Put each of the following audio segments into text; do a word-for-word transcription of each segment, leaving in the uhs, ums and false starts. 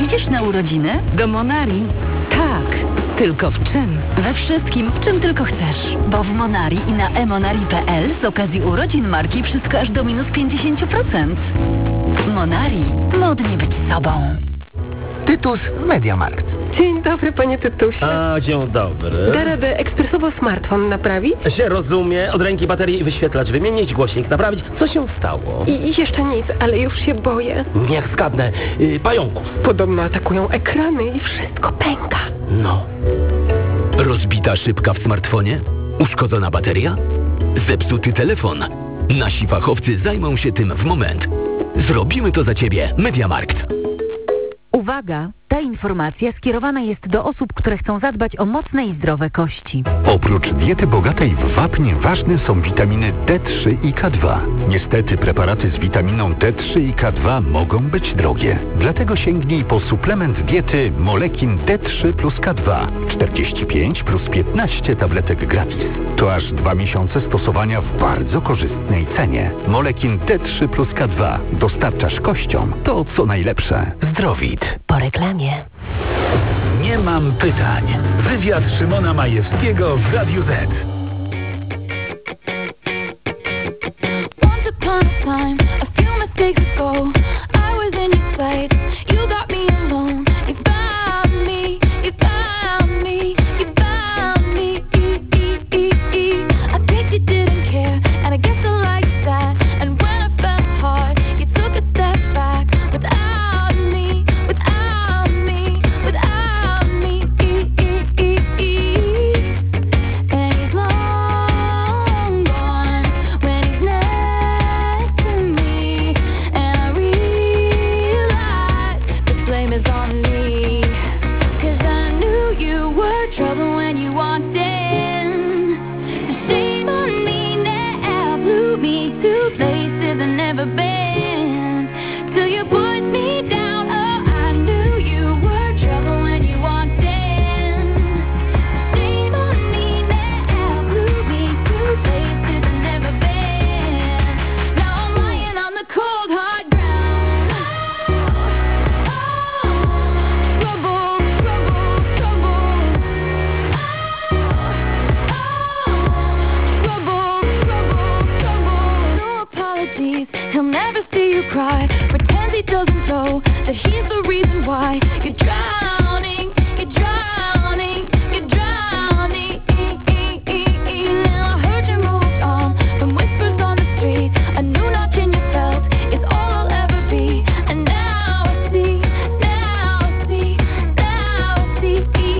Idziesz na urodziny? Do Monari? Tak. Tylko w czym? We wszystkim, w czym tylko chcesz. Bo w Monari i na e monari kropka p l z okazji urodzin marki wszystko aż do minus pięćdziesiąt procent. Monari. Modnie być sobą. Tytus Mediamarkt. Dzień dobry, panie Tytusie. A, dzień dobry. Da radę ekspresowo smartfon naprawić? Się rozumie, od ręki baterii i wyświetlacz wymienić, głośnik naprawić. Co się stało? I, i jeszcze nic, ale już się boję. Niech zgadnę. Yy, pająków. Podobno atakują ekrany i wszystko pęka. No. Rozbita szybka w smartfonie? Uszkodzona bateria? Zepsuty telefon? Nasi fachowcy zajmą się tym w moment. Zrobimy to za Ciebie. Mediamarkt. Uwaga! Ta informacja skierowana jest do osób, które chcą zadbać o mocne i zdrowe kości. Oprócz diety bogatej w wapń ważne są witaminy D trzy i K dwa. Niestety preparaty z witaminą D trzy i K dwa mogą być drogie. Dlatego sięgnij po suplement diety Molekin D trzy plus K dwa. czterdzieści pięć plus piętnaście tabletek gratis. To aż dwa miesiące stosowania w bardzo korzystnej cenie. Molekin D trzy plus K dwa. Dostarczasz kościom to, co najlepsze. Zdrowit. Po reklamie. Nie mam pytań. Wywiad Szymona Majewskiego w Radiu Z. Once upon a time, a few mistakes ago, I was in your sights. You got me alone. You found me. You found me. You found me. I think you didn't care, and I guess I liked that. And when I fell hard, you took a step back without me. Without me. Without me. And he's long gone when he's next to me. And I realize the blame is on me. 'Cause I knew you were trouble when you walked in. So shame on me now, blew me to places I've never been. Till you put me down, oh, I knew you were trouble when you walked in. So shame on me now, blew me to places I've never been. Now I'm lying on the cold hard ground. Oh, trouble, trouble, trouble. Trouble, trouble, trouble. No apologies, he'll never see you cry. Pretends he doesn't know that he's the reason why you're drowning, you're drowning, you're drowning. Now I heard you moved on from whispers on the street. A new knocking you felt is all I'll ever be. And now I see, now I see, now I see.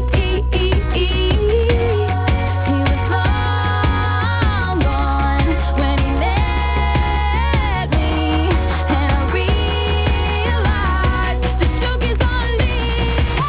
He was long gone when he met me. And I realized the joke is on me.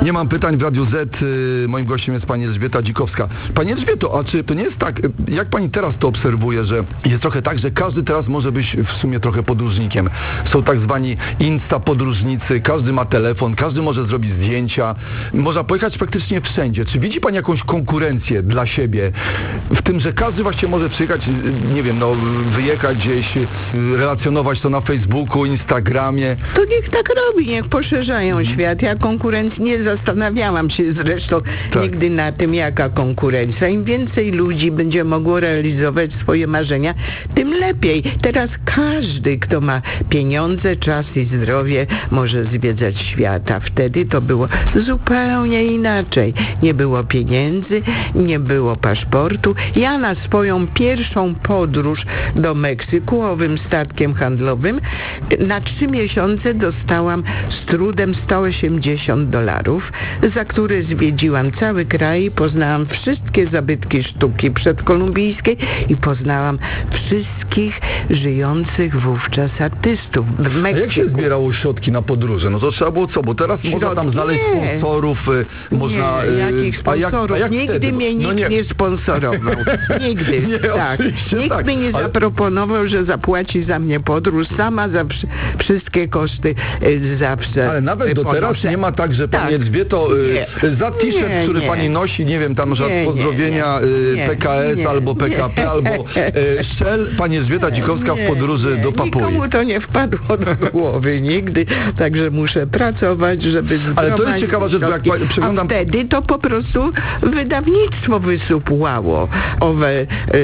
Nie mam pytań w Radiu Z. Y, moim gościem jest pani Elżbieta Dzikowska. Pani Elżbieto, a czy to nie jest tak, y, jak pani teraz to obserwuje, że jest trochę tak, że każdy teraz może być w sumie trochę podróżnikiem. Są tak zwani insta podróżnicy, każdy ma telefon, każdy może zrobić zdjęcia, można pojechać praktycznie wszędzie. Czy widzi pani jakąś konkurencję dla siebie w tym, że każdy właśnie może przyjechać, y, nie wiem, no wyjechać gdzieś, y, relacjonować to na Facebooku, Instagramie? To niech tak robi, niech poszerzają mhm. świat. Ja konkurencji nie zastanawiałam się zresztą tak. nigdy na tym, jaka konkurencja. Im więcej ludzi będzie mogło realizować swoje marzenia, tym lepiej. Teraz każdy, kto ma pieniądze, czas i zdrowie, może zwiedzać świat. A wtedy to było zupełnie inaczej. Nie było pieniędzy, nie było paszportu. Ja na swoją pierwszą podróż do Meksyku owym statkiem handlowym na trzy miesiące dostałam z trudem sto osiemdziesiąt dolarów, za które zwiedziłam cały kraj i poznałam wszystkie zabytki sztuki przedkolumbijskiej i poznałam wszystkich żyjących wówczas artystów w Meksyku. A jak się zbierało środki na podróże? No to trzeba było co? Bo teraz środki? Można tam znaleźć nie. sponsorów, y, można... Nie, jakich sponsorów? A jak, a jak Nigdy wtedy? mnie nikt no nie. nie sponsorował. Nigdy. Nie, tak. Nikt tak. mi nie ale... zaproponował, że zapłaci za mnie podróż. Sama za wszy- wszystkie koszty y, zawsze Ale nawet do ponoszę. teraz nie ma tak, że pani tak. Elżbieto y, za t-shirt, nie, który nie. pani nosi, nie wiem, tam żart pozdrowienia y, P K S nie, albo P K P nie. albo y, Shell, pani Elżbieta Dzikowska nie, w podróży nie. do Papui. Nikomu to nie wpadło do głowy nigdy, także muszę pracować, żeby Ale to jest ciekawa rzecz, bo jak pa- przeglądam... A wtedy to po prostu wydawnictwo wysupłało owe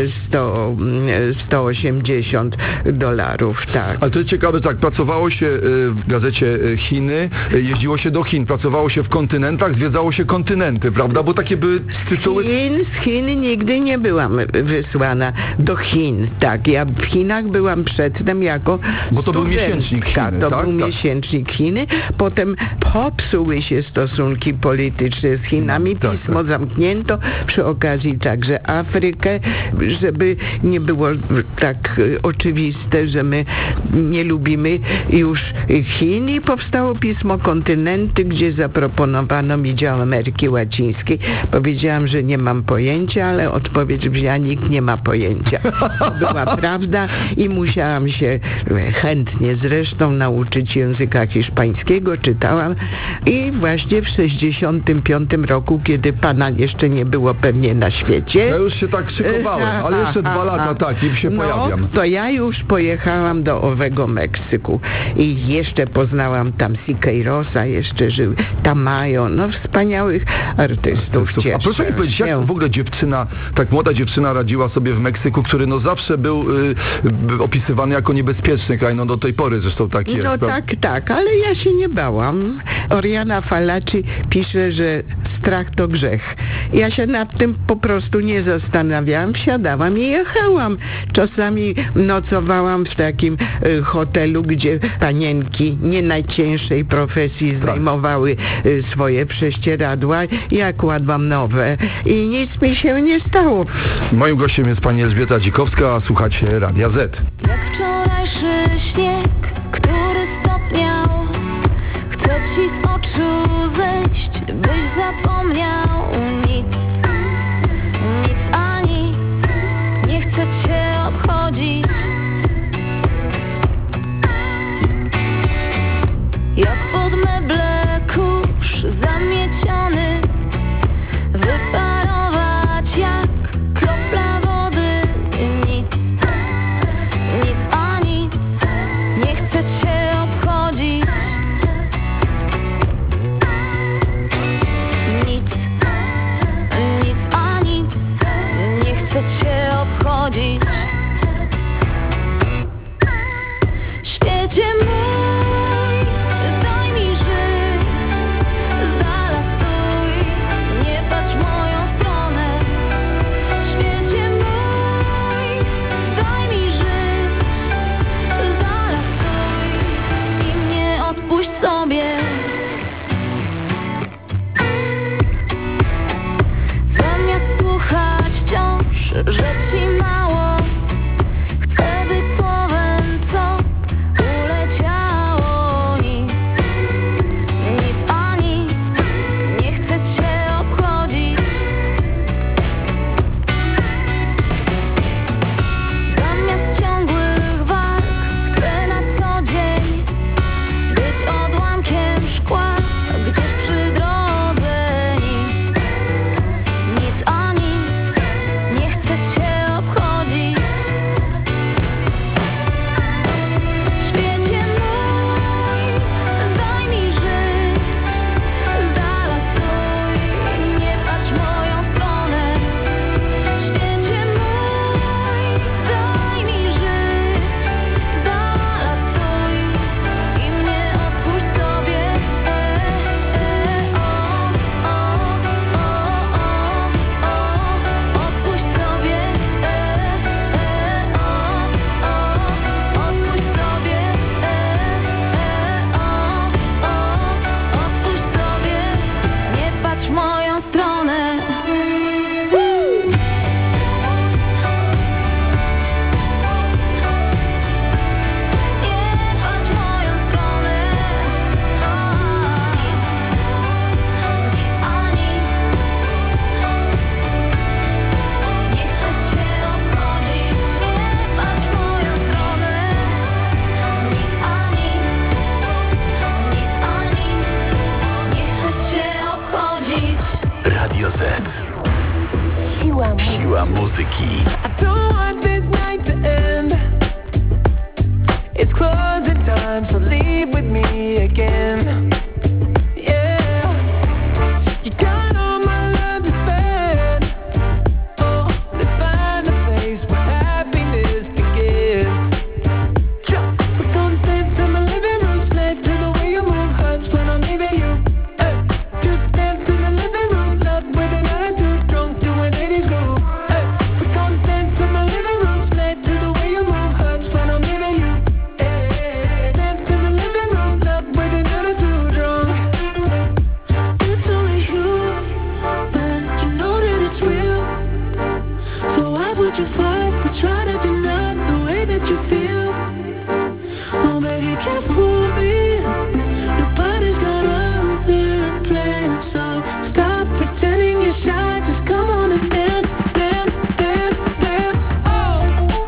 sto osiemdziesiąt dolarów, tak. Ale to jest ciekawe, tak, pracowało się w gazecie Chiny, jeździło się do Chin, pracowało się w kontynentach, zwiedzało się kontynenty, prawda? Bo takie były tytuły... Z Chin, z Chin nigdy nie byłam wysłana do Chin, tak. Ja w Chinach byłam przedtem jako Bo to był miesięcznik Chiny, To tak? był tak. miesięcznik Chiny. Potem popsuły się stosunki polityczne z Chinami. No, tak, Pismo tak. zamknięto. Przy okazji także Afrykę, żeby nie było tak oczywiste, że my nie lubimy już Chin i powstało pismo Kontynenty, gdzie zaproponowano mi dział Ameryki Łacińskiej. Powiedziałam, że nie mam pojęcia, ale odpowiedź brzmiała, nikt nie ma pojęcia. To była prawda i musiałam się chętnie zresztą nauczyć języka hiszpańskiego, czytałam i właśnie w sześćdziesiątym piątym roku, kiedy pana jeszcze nie było pewnie na świecie. Ja już się tak szykowałem, ale jeszcze dwa lata tak i się no, pojawiam. To ja już pojechałam do owego Meksyku i jeszcze poznałam tam Siqueirosa, jeszcze żył Tamayo, no wspaniałych artystów. artystów. A proszę mi powiedzieć, jak w ogóle dziewczyna, tak młoda dziewczyna radziła sobie w Meksyku, który no zawsze był y, y, opisywany jako niebezpieczny kraj, no do tej pory zresztą tak jest. No tak, tak, ale ja się nie bałam. Oriana Fallaci pisze, że strach to grzech. Ja się nad tym po prostu nie zastanawiałam, wsiadałam i jechałam. Czasami nocowałam w takim y, hotelu, gdzie panienki nie najcięższej profesji zdejmowały y, swoje prześcieradła. Ja kładłam nowe i nic mi się nie stało. Moim gościem jest pani Elżbieta Dzikowska, a słuchacie Radia Z. Jak wczorajszy śnieg, który stopniał, chcę ci z oczu zejść, byś zapomniał. Nic, nic a nic, nie chcę cię obchodzić. Jak pod meble kurz zamieciony, wyparować jak kropla wody. Nic, nic a nic, nie chcę cię obchodzić. Nic muzyki. It's closing time, so leave with me again. Yeah, you got all my love to spend. Oh, let's find a place where happiness begins. We're gonna dance in my living room, slave to the way you move, hurts when I'm leaving you. Hey, just dance in the living room, love with an attitude, drunk doing eighties groove. Hey, we're gonna dance in my living room, slave to the way you move, hurts when I'm leaving you. You fight, but try to deny the way that you feel. Oh, baby, you can't fool me. Nobody's got other plans, so stop pretending you're shy. Just come on and dance, dance, dance, dance. Oh.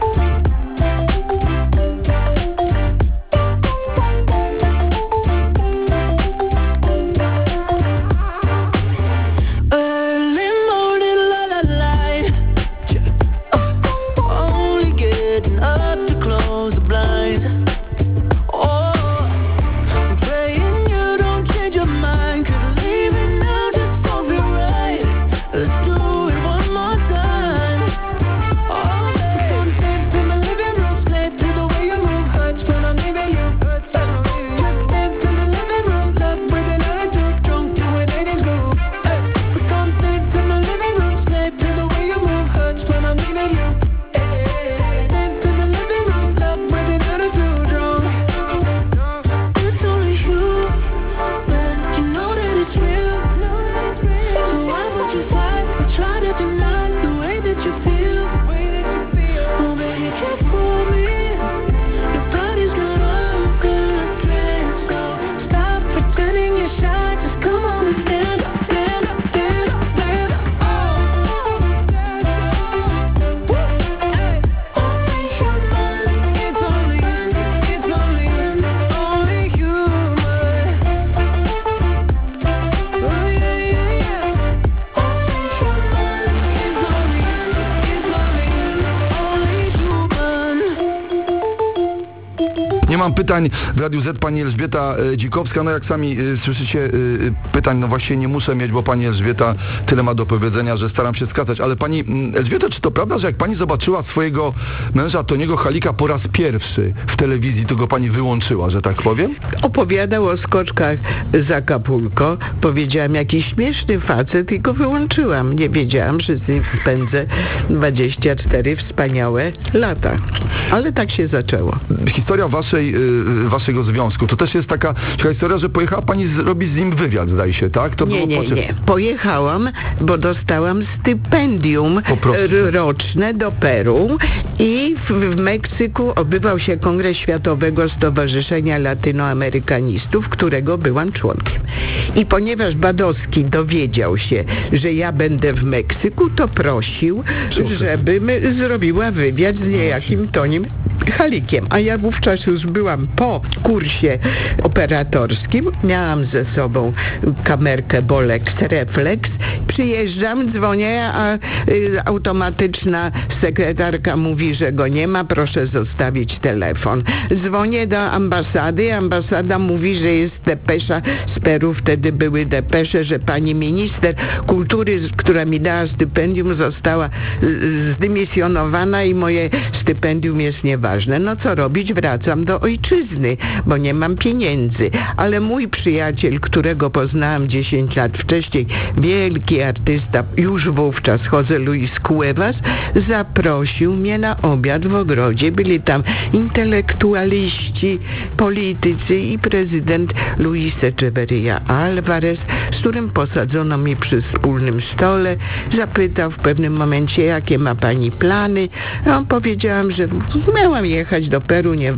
Early morning, la la light. Up to close the blinds. Oh, I'm praying you don't change your mind, 'cause leaving now just don't feel right. Let's do it one more time. Oh, we're gonna dance in my living room, slave to the way you move, hurts when I'm leaving you. Just dance in the living room, love with an attitude, drunk doing eighties groove. We're gonna dance in my living room, slave to the way you move, hurts when I'm leaving you. Nie mam pytań w Radiu Z, pani Elżbieta e, Dzikowska. No jak sami e, słyszycie, e, pytań no właśnie nie muszę mieć, bo pani Elżbieta tyle ma do powiedzenia, że staram się skazać. Ale pani m, Elżbieto, czy to prawda, że jak pani zobaczyła swojego męża Toniego Halika po raz pierwszy w telewizji, to go pani wyłączyła, że tak powiem? Opowiadał o skoczkach z Acapulco. Powiedziałam, jaki śmieszny facet i go wyłączyłam. Nie wiedziałam, że z nim spędzę dwadzieścia cztery wspaniałe lata. Ale tak się zaczęło. Historia waszej, y, waszego związku, to też jest taka historia, że pojechała pani zrobić z nim wywiad, zdaje się, tak? To nie, było nie, po czym? nie. Pojechałam, bo dostałam stypendium roczne do Peru i w, w Meksyku odbywał się Kongres Światowego Stowarzyszenia Latynoamerykanistów, którego byłam członkiem. I ponieważ Badowski dowiedział się, że ja będę w Meksyku, to prosił, żebym zrobiła wywiad z niejakim Tonim Halikiem. A ja wówczas już byłam po kursie operatorskim. Miałam ze sobą kamerkę Bolex Reflex. Przyjeżdżam, dzwonię, a y, automatyczna sekretarka mówi, że go nie ma, proszę zostawić telefon. Dzwonię do ambasady, ambasada mówi, że jest depesza z Peru, wtedy były depesze, że pani minister kultury, która mi dała stypendium, została zdymisjonowana i moje stypendium jest nieważne. No co robić? Wracam do ojczyzny, bo nie mam pieniędzy. Ale mój przyjaciel, którego poznałam dziesięć lat wcześniej, wielki artysta, już wówczas José Luis Cuevas, zaprosił mnie na obiad w ogrodzie. Byli tam intelektualiści, politycy i prezydent Luis Echeverría Álvarez, z którym posadzono mi przy wspólnym stole. Zapytał w pewnym momencie, jakie ma pani plany. No, powiedziałam, że miałam jechać do Peru, nieważne,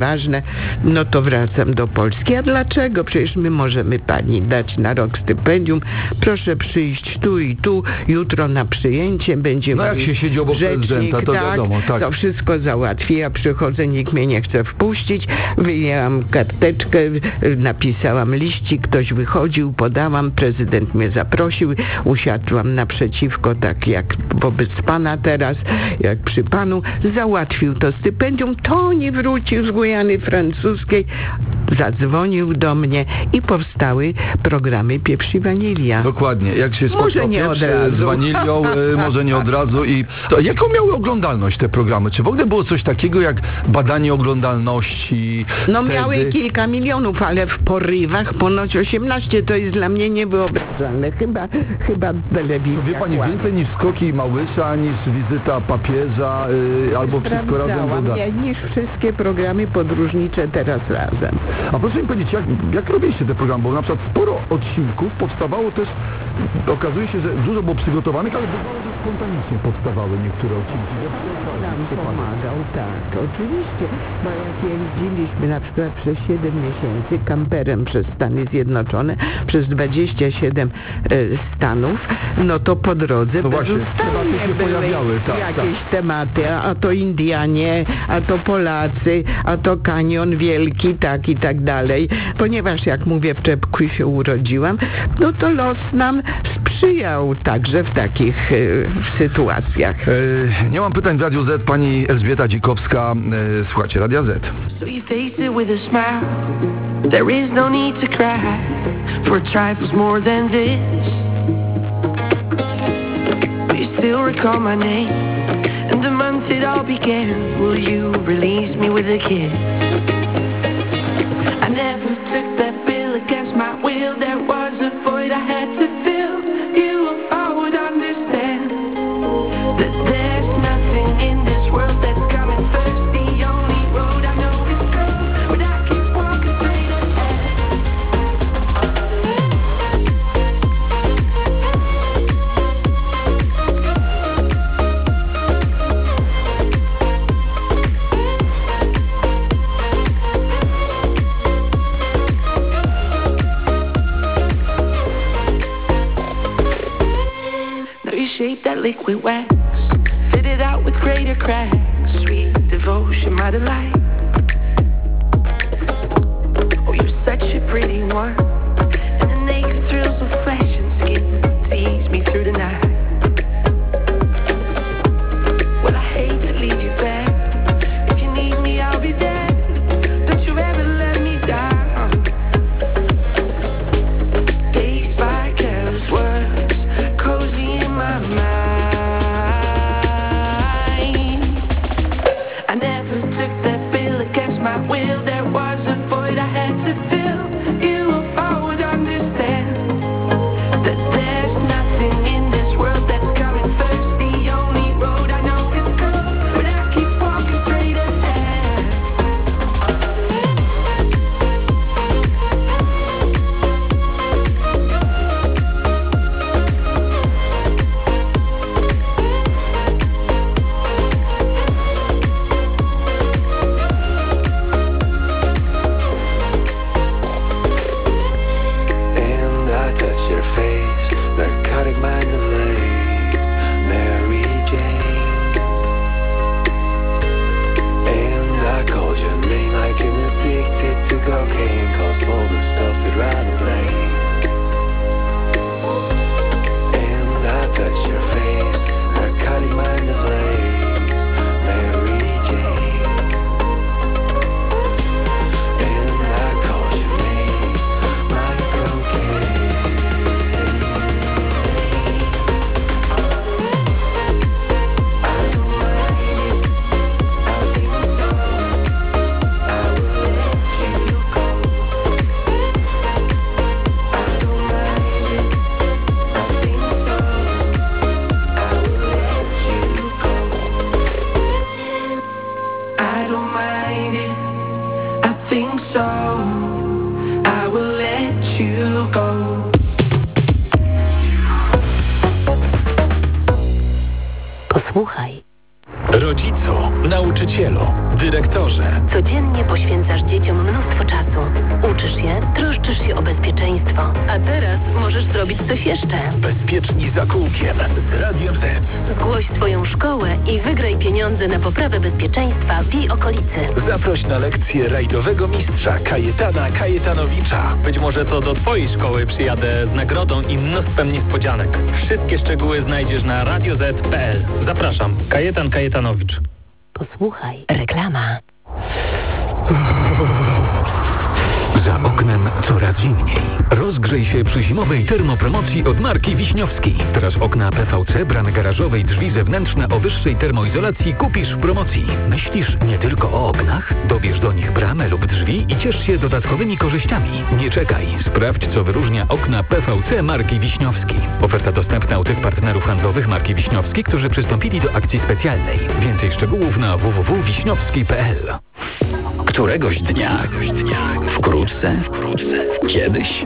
no to wracam do Polski. A dlaczego? Przecież my możemy pani dać na rok stypendium. Proszę przyjść tu i tu, jutro na przyjęcie będzie. No jak się siedzi obok rzecznik, prezydenta, to tak, wiadomo, tak. To wszystko załatwi. Ja przychodzę, nikt mnie nie chce wpuścić. Wyjęłam karteczkę, napisałam liścik, ktoś wychodził, podałam, prezydent mnie zaprosił, usiadłam naprzeciwko, tak jak wobec pana teraz, jak przy panu, załatwił to stypendium, to nie wrócił z Gujany Francuskiej, zadzwonił do mnie i powstały programy Pieprz i Wanilia. Dokładnie, jak się spotkał Może nie pieprz od razu. z wanilią, y, może nie od razu. I to, jaką miały oglądalność te programy? Czy w ogóle było coś takiego jak badanie oglądalności? No wtedy? miały kilka milionów, ale w porywach ponoć osiemnaście, to jest dla mnie niewyobrażalne. Chyba, chyba telewizja. To wie pani, kłamie. więcej niż Skoki Małysza, niż wizyta papieża, y, albo wszystko razem Sprawdzałam, doda. ja, niż wszystkie programy podróżnicze teraz razem. A proszę mi powiedzieć, jak, jak robiliście te programy? Bo na przykład sporo odcinków powstawało też, okazuje się, że dużo było przygotowanych, ale bywało, że spontanicznie powstawały niektóre odcinki. Nam pomagał, tak, oczywiście, bo jak jeździliśmy na przykład przez siedem miesięcy kamperem przez Stany Zjednoczone, przez dwadzieścia siedem e, stanów, no to po drodze No właśnie, bezustannie tematy się były pojawiały, tak, jakieś tematy, a, a to Indianie, a to Polacy, a to kanion wielki, tak i tak dalej. Ponieważ, jak mówię, w Czepku się urodziłam, no to los nam sprzyjał także w takich e, w sytuacjach. E, nie mam pytań w Radiu Z, pani Elżbieta Dzikowska, e, słuchajcie, Radia Z. So you face it with a smile. There is no need to cry for trifles more than this. But you still recall my name and the month it all began. Will you release me with a kiss? I never took that bill against my will. There was a void I had to fill. You all would understand that there's nothing in this world that's coming first. The only road I know is go, but I keep walking straight ahead. Now you shape that liquid wax, fit it out with greater cracks. Sweet devotion, my delight. Oh, you're such a pretty one, and the naked thrills of flesh and skin tease me through the night. Well, I hate to leave you back. If you need me, I'll be there. Don't you ever let me down. Dazed by careless words, cozy in my mind. I never took that bill against my will. There was a void I had to fill. You all would understand that there's nothing in this world that's coming first. The only road I know is go, but I keep walking straight ahead. And I touch your face, narcotic mind and lace, Mary Jane. And I called your name like I'm addicted to cocaine, cause all the stuff you'd rather blame. And I touch your face, narcotic mind and lace, Mary Jane. And I called your name like cocaine. I don't mind it, I think so. I will let you go. I don't mind it, I think so. I will let you go. I don't mind it, I think so. I will let you go. Posłuchaj. Rodzicu, nauczycielu, Dyrektorze. Codziennie poświęcasz dzieciom mnóstwo czasu. Uczysz je, troszczysz się o bezpieczeństwo. A teraz możesz zrobić coś jeszcze. Bezpieczni za kółkiem z Radiem Z. Zgłoś swoją szkołę i wygraj pieniądze na poprawę bezpieczeństwa w jej okolicy. Zaproś na lekcję rajdowego mistrza Kajetana Kajetanowicza. Być może to do twojej szkoły przyjadę z nagrodą i mnóstwem niespodzianek. Wszystkie szczegóły znajdziesz na radio zet kropka pe el. Zapraszam, Kajetan Kajetanowicz. Posłuchaj, reklama. Za oknem coraz zimniej. Rozgrzej się przy zimowej termopromocji od marki Wiśniowski. Teraz okna P V C, bramy garażowe i drzwi zewnętrzne o wyższej termoizolacji kupisz w promocji. Myślisz nie tylko o oknach? Dobierz do nich bramę lub drzwi i ciesz się dodatkowymi korzyściami. Nie czekaj. Sprawdź, co wyróżnia okna P V C marki Wiśniowski. Oferta dostępna u tych partnerów handlowych marki Wiśniowski, którzy przystąpili do akcji specjalnej. Więcej szczegółów na w w w kropka wiśniowski kropka pe el. Któregoś dnia, wkrótce, kiedyś,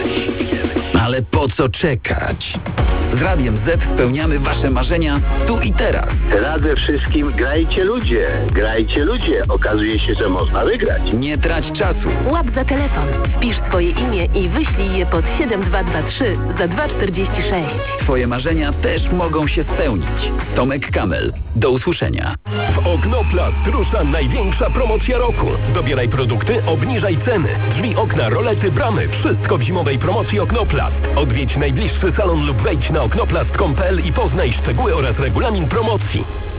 ale po co czekać? Z Radiem Z spełniamy wasze marzenia tu i teraz. Radzę wszystkim, grajcie ludzie, grajcie ludzie. Okazuje się, że można wygrać. Nie trać czasu. Łap za telefon, wpisz swoje imię i wyślij je pod siedem dwa dwa trzy za dwa czterdzieści sześć. Twoje marzenia też mogą się spełnić. Tomek Kamel. Do usłyszenia. W Oknoplast rusza największa promocja roku. Dobieraj produkty, obniżaj ceny. Drzwi, okna, rolety, bramy. Wszystko w zimowej promocji Oknoplast. Odwiedź najbliższy salon lub wejdź na oknoplast kropka com kropka pe el i poznaj szczegóły oraz regulamin promocji.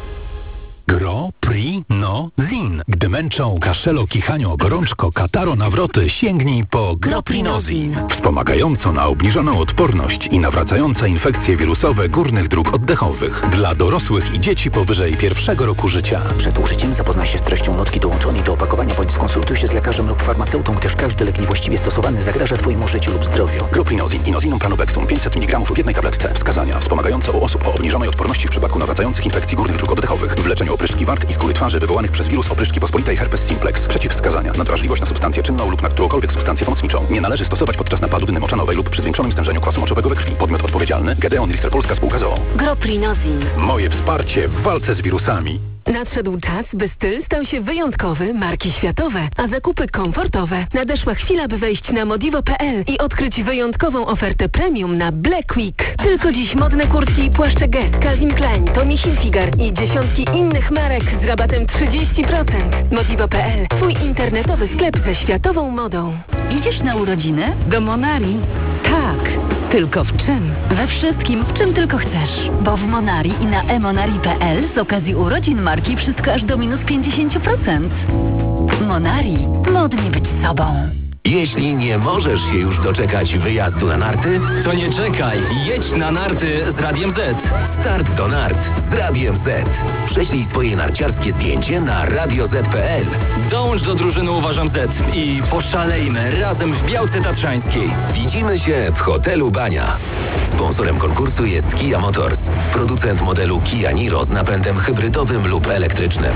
Gro, Pri, No, Zin. Gdy męczą kaszelo, kichanio, gorączko, kataro, nawroty, sięgnij po Groprinozin. Wspomagająco na obniżoną odporność i nawracające infekcje wirusowe górnych dróg oddechowych. Dla dorosłych i dzieci powyżej pierwszego roku życia. Przed użyciem zapoznaj się z treścią notki dołączonej do opakowania bądź skonsultuj się z lekarzem lub farmaceutą, gdyż każdy lek niewłaściwie stosowany zagraża Twojemu życiu lub zdrowiu. Groprinozin, inozinum pranobectum, pięćset miligramów w jednej tabletce. Wskazania: wspomagające u osób o obniżonej odporności w przypadku nawracających infekcji górnych dróg oddechowych. W leczeniu opryszki wart i skóry twarzy wywołanych przez wirus opryszki pospolitej herpes simplex. Przeciwwskazania: nadwrażliwość na substancję czynną lub na którąkolwiek substancję pomocniczą. Nie należy stosować podczas napadu dyny moczanowej lub przy zwiększonym stężeniu kwasu moczowego we krwi. Podmiot odpowiedzialny: Gedeon Richter Polska Spółka z o o. Groprinozin. Moje wsparcie w walce z wirusami. Nadszedł czas, by styl stał się wyjątkowy, marki światowe, a zakupy komfortowe. Nadeszła chwila, by wejść na modivo kropka pe el i odkryć wyjątkową ofertę premium na Black Week. Tylko dziś modne kurtki i płaszcze Guess, Calvin Klein, Tommy Hilfiger i dziesiątki innych marek z rabatem trzydzieści procent. modivo kropka pe el. Twój internetowy sklep ze światową modą. Idziesz na urodziny? Do Monari? Tak. Tylko w czym? We wszystkim, w czym tylko chcesz. Bo w Monari i na e monari kropka pe el z okazji urodzin marki wszystko aż do minus pięćdziesiąt procent. Monari. Modnie być sobą. Jeśli nie możesz się już doczekać wyjazdu na narty, To nie czekaj, jedź na narty z Radiem Z. start do nart z Radiem Z. Prześlij swoje narciarskie zdjęcie na radio zet kropka pe el. Dołącz do drużyny Uważam Z i poszalejmy razem w Białce Tatrzańskiej. Widzimy się w hotelu Bania. Sponsorem konkursu jest Kia Motors, producent modelu Kia Niro z napędem hybrydowym lub elektrycznym.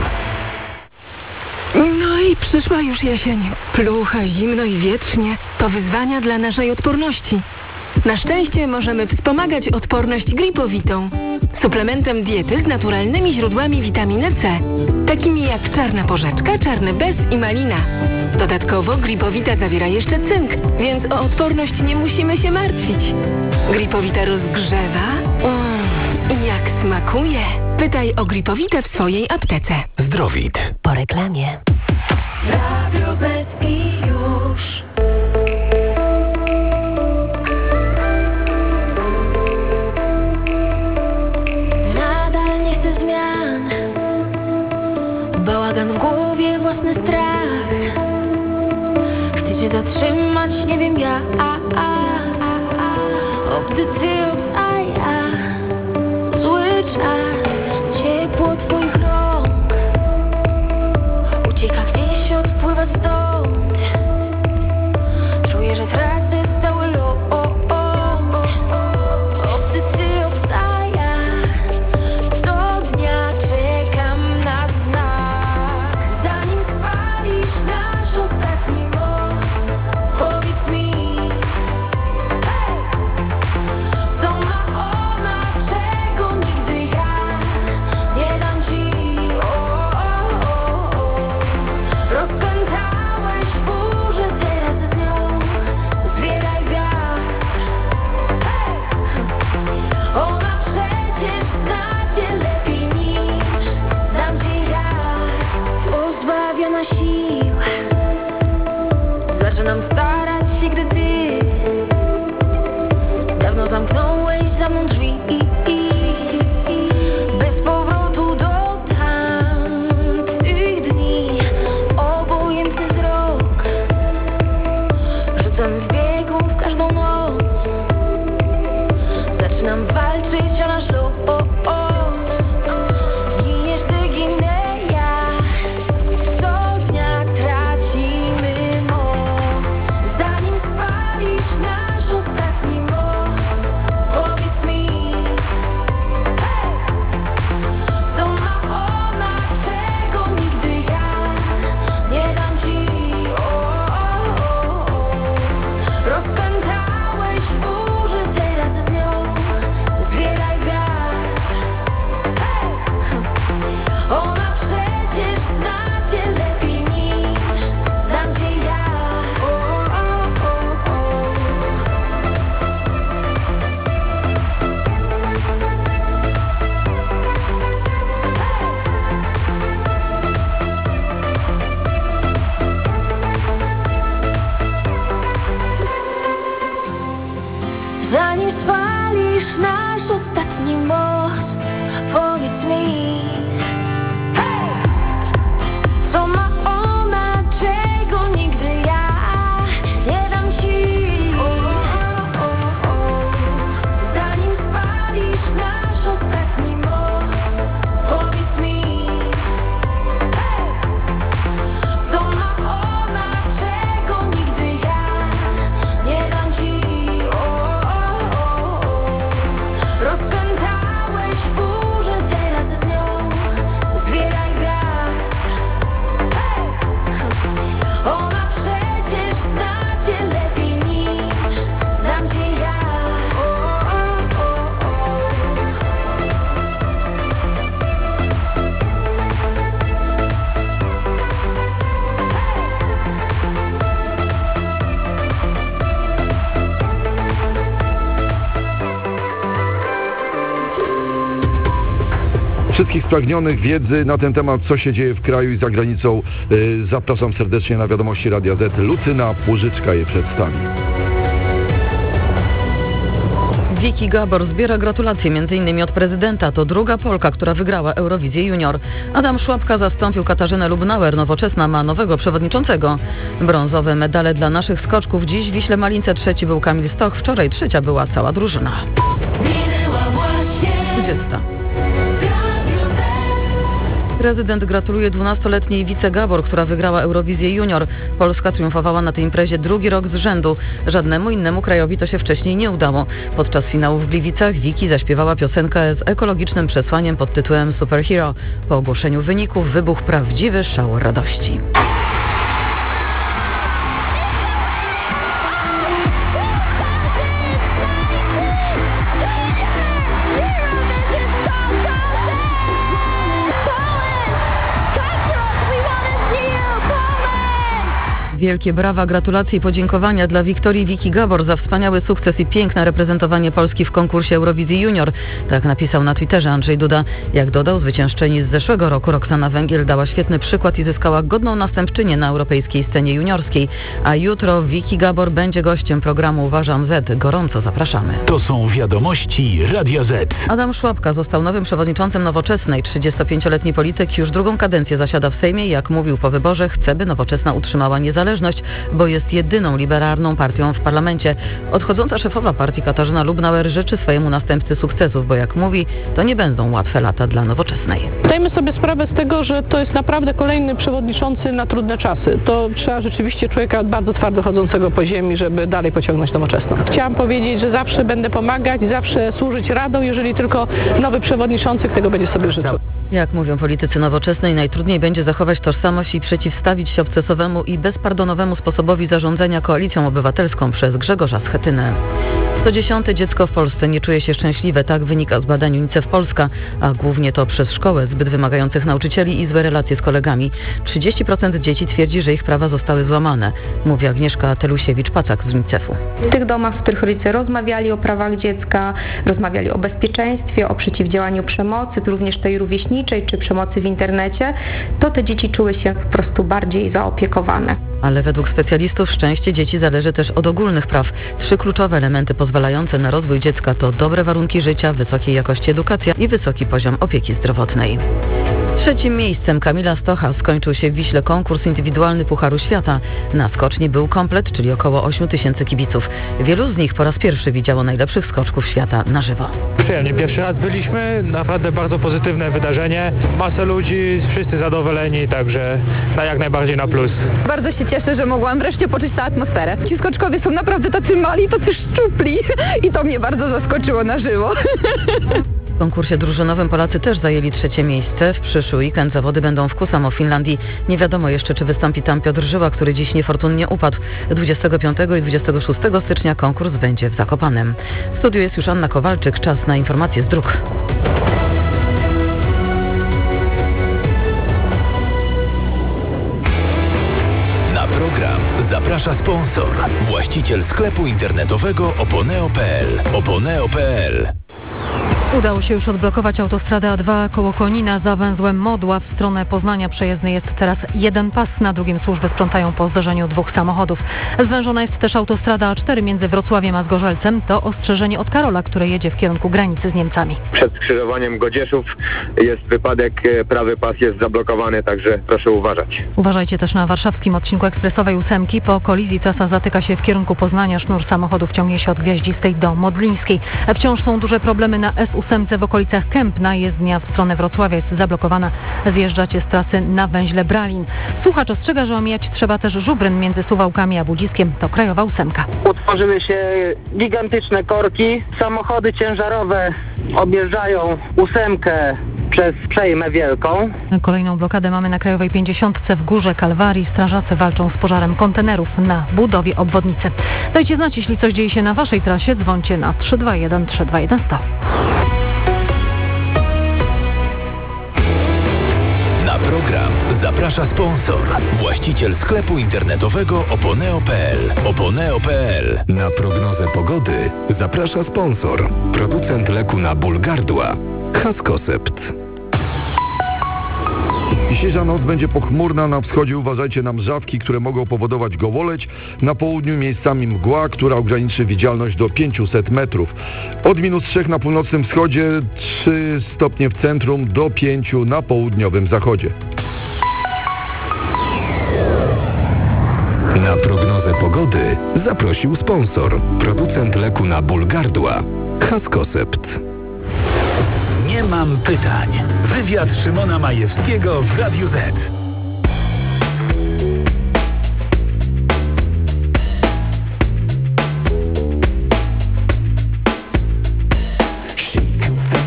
No i przyszła już jesień. Plucha, zimno i wietrznie. To wyzwania dla naszej odporności. Na szczęście możemy wspomagać odporność gripowitą. Suplementem diety z naturalnymi źródłami witaminy C, takimi jak czarna porzeczka, czarny bez i malina. Dodatkowo gripowita zawiera jeszcze cynk, więc o odporność nie musimy się martwić. Gripowita rozgrzewa mm, i jak smakuje. Pytaj o gripowitę w swojej aptece. Zdrowit. Po reklamie. Radio Z i już. Nadal nie chcę zmian. Bałagan w głowie, własny strach. Chcę cię zatrzymać, nie wiem ja. Obcy ty, obca ja. Zły czas, ciepło twoich rąk ucieka gdzieś, odpływa stąd. Czuję, że tracę cały lot. Obcy ty, obca ja. Co dnia czekam na znak. Zanim spalisz nasz ostatni most, powiedz mi, hey! Wszystkich spragnionych wiedzy na ten temat, co się dzieje w kraju i za granicą, yy, zapraszam serdecznie na Wiadomości Radia Z. Lucyna Płużyczka je przedstawi. Wiki Gabor zbiera gratulacje m.in. od prezydenta. To druga Polka, która wygrała Eurowizję Junior. Adam Szłapka zastąpił Katarzynę Lubnauer. Nowoczesna ma nowego przewodniczącego. Brązowe medale dla naszych skoczków. Dziś w Wiśle Malince trzeci był Kamil Stoch. Wczoraj trzecia była cała drużyna. dwudziesta. Prezydent gratuluje dwunastoletniej Wice Gabor, która wygrała Eurowizję Junior. Polska triumfowała na tej imprezie drugi rok z rzędu. Żadnemu innemu krajowi to się wcześniej nie udało. Podczas finału w Gliwicach Wiki zaśpiewała piosenkę z ekologicznym przesłaniem pod tytułem Superhero. Po ogłoszeniu wyników wybuchł prawdziwy szał radości. Wielkie brawa, gratulacje i podziękowania dla Wiktorii Wiki Gabor za wspaniały sukces i piękne reprezentowanie Polski w konkursie Eurowizji Junior. Tak napisał na Twitterze Andrzej Duda. Jak dodał, zwyciężczyni z zeszłego roku Roxana Węgiel dała świetny przykład i zyskała godną następczynię na europejskiej scenie juniorskiej. A jutro Wiki Gabor będzie gościem programu Uważam Z. Gorąco zapraszamy. To są Wiadomości Radia Z. Adam Szłapka został nowym przewodniczącym Nowoczesnej. trzydziestopięcioletni polityk już drugą kadencję zasiada w Sejmie. Jak mówił po wyborze, chce, by Nowoczesna utrzymała niezależność, bo jest jedyną liberalną partią w parlamencie. Odchodząca szefowa partii Katarzyna Lubnauer życzy swojemu następcy sukcesów, bo jak mówi, to nie będą łatwe lata dla Nowoczesnej. Zdajmy sobie sprawę z tego, że to jest naprawdę kolejny przewodniczący na trudne czasy. To trzeba rzeczywiście człowieka bardzo twardo chodzącego po ziemi, żeby dalej pociągnąć Nowoczesną. Chciałam powiedzieć, że zawsze będę pomagać, zawsze służyć radą, jeżeli tylko nowy przewodniczący tego będzie sobie życzył. Jak mówią politycy Nowoczesnej, najtrudniej będzie zachować tożsamość i przeciwstawić się obcesowemu i bezpardonowemu sposobowi zarządzania Koalicją Obywatelską przez Grzegorza Schetynę. Co dziesiąte dziecko w Polsce nie czuje się szczęśliwe, tak wynika z badań UNICEF Polska, a głównie to przez szkołę, zbyt wymagających nauczycieli i złe relacje z kolegami. trzydzieści procent dzieci twierdzi, że ich prawa zostały złamane, mówi Agnieszka Telusiewicz-Pacak z UNICEF-u. W tych domach, w których rodzice rozmawiali o prawach dziecka, rozmawiali o bezpieczeństwie, o przeciwdziałaniu przemocy, również tej rówieśniczej czy przemocy w internecie, to te dzieci czuły się po prostu bardziej zaopiekowane. Ale według specjalistów szczęście dzieci zależy też od ogólnych praw. Trzy kluczowe elementy pozwalające na rozwój dziecka to dobre warunki życia, wysokiej jakości edukacja i wysoki poziom opieki zdrowotnej. Trzecim miejscem Kamila Stocha skończył się w Wiśle konkurs indywidualny Pucharu Świata. Na skoczni był komplet, czyli około ośmiu tysięcy kibiców. Wielu z nich po raz pierwszy widziało najlepszych skoczków świata na żywo. Przyjemnie, pierwszy raz byliśmy, naprawdę bardzo pozytywne wydarzenie. Masę ludzi, wszyscy zadowoleni, także na jak najbardziej na plus. Bardzo się cieszę, że mogłam wreszcie poczuć tę atmosferę. Ci skoczkowie są naprawdę tacy mali, tacy szczupli i to mnie bardzo zaskoczyło na żywo. W konkursie drużynowym Polacy też zajęli trzecie miejsce. W przyszły weekend zawody będą w Kusamo w Finlandii. Nie wiadomo jeszcze, czy wystąpi tam Piotr Żyła, który dziś niefortunnie upadł. dwudziestego piątego i dwudziestego szóstego stycznia konkurs będzie w Zakopanem. W studiu jest już Anna Kowalczyk. Czas na informacje z dróg. Na program zaprasza sponsor. Właściciel sklepu internetowego oponeo kropka p l. oponeo kropka p l. Udało się już odblokować autostradę A dwa koło Konina za węzłem Modła. W stronę Poznania przejezdny jest teraz jeden pas. Na drugim służby sprzątają po zdarzeniu dwóch samochodów. Zwężona jest też autostrada A cztery między Wrocławiem a Zgorzelcem. To ostrzeżenie od Karola, które jedzie w kierunku granicy z Niemcami. Przed skrzyżowaniem Godzieszów jest wypadek, prawy pas jest zablokowany, także proszę uważać. Uważajcie też na warszawskim odcinku ekspresowej ósemki. Po kolizji trasa zatyka się w kierunku Poznania. Sznur samochodów ciągnie się od Gwiaździstej do Modlińskiej. Wciąż są duże problemy na S ósemce w okolicach Kępna. Jezdnia w stronę Wrocławia jest zablokowana. Zjeżdżacie z trasy na węźle Bralin. Słuchacz ostrzega, że omijać trzeba też Żubryn między Suwałkami a Budziskiem. To krajowa ósemka. Utworzyły się gigantyczne korki. Samochody ciężarowe objeżdżają ósemkę przez Przejmę Wielką. Kolejną blokadę mamy na krajowej pięćdziesiątce w Górze Kalwarii. Strażacy walczą z pożarem kontenerów na budowie obwodnicy. Dajcie znać, jeśli coś dzieje się na waszej trasie. Dzwońcie na trzy dwa jeden trzy dwa jeden sto. Na program zaprasza sponsor. Właściciel sklepu internetowego oponeo kropka p l. oponeo kropka p l. Na prognozę pogody zaprasza sponsor. Producent leku na ból gardła Haskosept. Dzisiejsza noc będzie pochmurna, na wschodzie uważajcie na mrzawki, które mogą powodować gołoleć. Na południu miejscami mgła, która ograniczy widzialność do pięćset metrów. Od minus trzech na północnym wschodzie, trzy stopnie w centrum, do pięciu na południowym zachodzie. Na prognozę pogody zaprosił sponsor, producent leku na ból gardła Haskosept. Nie mam pytań. Wywiad Szymona Majewskiego w Radiu Z.